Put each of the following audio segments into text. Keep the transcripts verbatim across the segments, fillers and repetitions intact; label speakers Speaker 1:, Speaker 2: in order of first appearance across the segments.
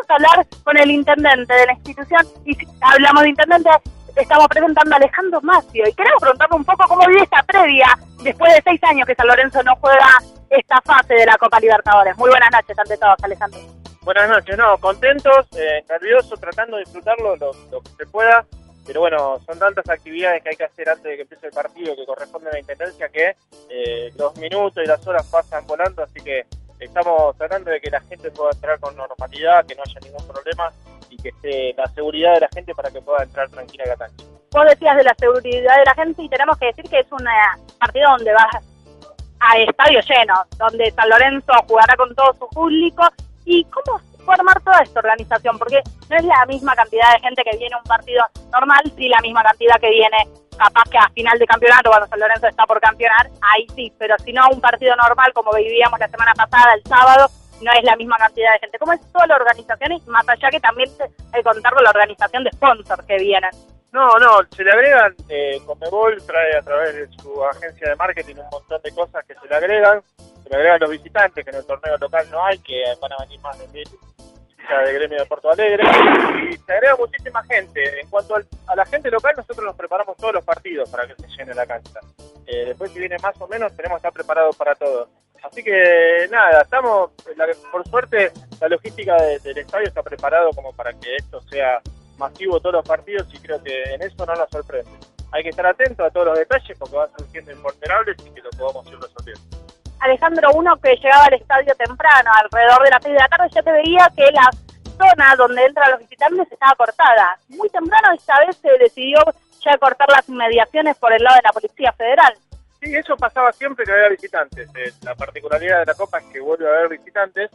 Speaker 1: a hablar con el intendente de la institución, y si hablamos de intendente, estamos presentando a Alejandro Macio, y queremos preguntarle un poco cómo vive esta previa, después de seis años que San Lorenzo no juega esta fase de la Copa Libertadores. Muy buenas noches ante todos, Alejandro.
Speaker 2: Buenas noches, no, contentos, eh, nerviosos, tratando de disfrutarlo lo, lo que se pueda, pero bueno, son tantas actividades que hay que hacer antes de que empiece el partido que corresponde a la Intendencia que eh, los minutos y las horas pasan volando, así que estamos tratando de que la gente pueda entrar con normalidad, que no haya ningún problema y que esté la seguridad de la gente para que pueda entrar tranquila a la cancha.
Speaker 1: Vos decías de la seguridad de la gente y tenemos que decir que es un partido donde va a estadio lleno, donde San Lorenzo jugará con todo su público. ¿Y cómo puede armar toda esta organización? Porque no es la misma cantidad de gente que viene a un partido normal, sí la misma cantidad que viene capaz que a final de campeonato, cuando San Lorenzo está por campeonar, ahí sí, pero si no un partido normal como vivíamos la semana pasada, el sábado, no es la misma cantidad de gente. ¿Cómo es toda la organización? Y más allá que también hay que contar con la organización de sponsors que vienen.
Speaker 2: No, no, se le agregan, eh, Conmebol trae a través de su agencia de marketing un montón de cosas que se le agregan, se le agregan los visitantes, que en el torneo local no hay, que van a venir más de mil del gremio de Porto Alegre, y se agrega muchísima gente. En cuanto al, a la gente local, nosotros nos preparamos todos los partidos para que se llene la cancha. Eh, después, si viene más o menos, tenemos que estar preparados para todo. Así que nada, estamos, la, por suerte, la logística de, del estadio está preparado como para que esto sea masivo todos los partidos, y creo que en eso no nos sorprende. Hay que estar atentos a todos los detalles porque van surgiendo imponderables y que lo podamos ir resolviendo.
Speaker 1: Alejandro, uno que llegaba al estadio temprano, alrededor de las seis de la tarde, ya te veía que la zona donde entran los visitantes estaba cortada. Muy temprano esta vez se decidió ya cortar las inmediaciones por el lado de la Policía Federal.
Speaker 2: Sí, eso pasaba siempre que había visitantes. Eh, la particularidad de la Copa es que vuelve a haber visitantes.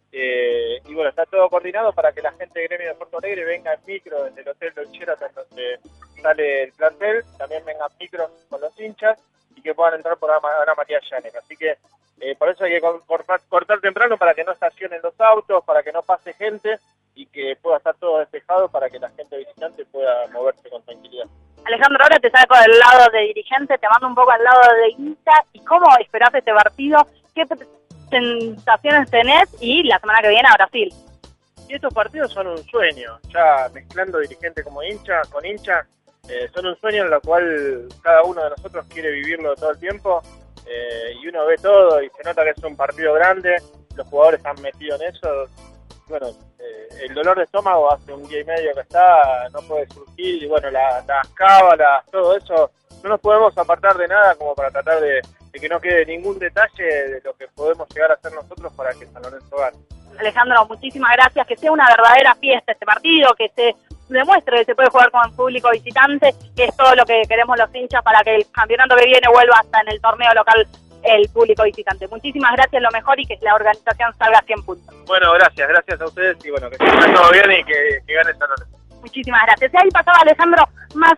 Speaker 2: Eh, y bueno, está todo coordinado para que la gente del gremio de Porto Alegre venga en micro desde el Hotel del Sheraton donde sale el plantel, también vengan micros con los hinchas y que puedan entrar por Ana María Llanes. Así que eh, por eso hay que cortar, cortar temprano para que no estacionen los autos, para que no pase gente y que pueda estar todo despejado para que la gente visitante pueda moverse con tranquilidad.
Speaker 1: Alejandro, ahora te saco del lado de dirigente, te mando un poco al lado de hincha. ¿Y cómo esperás este partido? ¿Qué sensaciones tenés? Y la semana que viene a Brasil.
Speaker 2: Y estos partidos son un sueño, ya mezclando dirigente como hincha, con hincha, eh, son un sueño en el cual cada uno de nosotros quiere vivirlo todo el tiempo, eh, y uno ve todo y se nota que es un partido grande, los jugadores están metidos en eso. Bueno, eh, el dolor de estómago hace un día y medio que está, no puede surgir, y bueno, la, las cábalas, todo eso, no nos podemos apartar de nada como para tratar de, de que no quede ningún detalle de lo que podemos llegar a hacer nosotros para que San Lorenzo gane.
Speaker 1: Alejandro, muchísimas gracias, que sea una verdadera fiesta este partido, que se demuestre que se puede jugar con el público visitante, que es todo lo que queremos los hinchas para que el campeonato que viene vuelva hasta en el torneo local el público visitante. Muchísimas gracias, lo mejor, y que la organización salga a cien puntos.
Speaker 2: Bueno, gracias, gracias a ustedes y bueno, que se todo bien y que, que gane San Lorenzo.
Speaker 1: Muchísimas gracias. Y ahí pasaba Alejandro más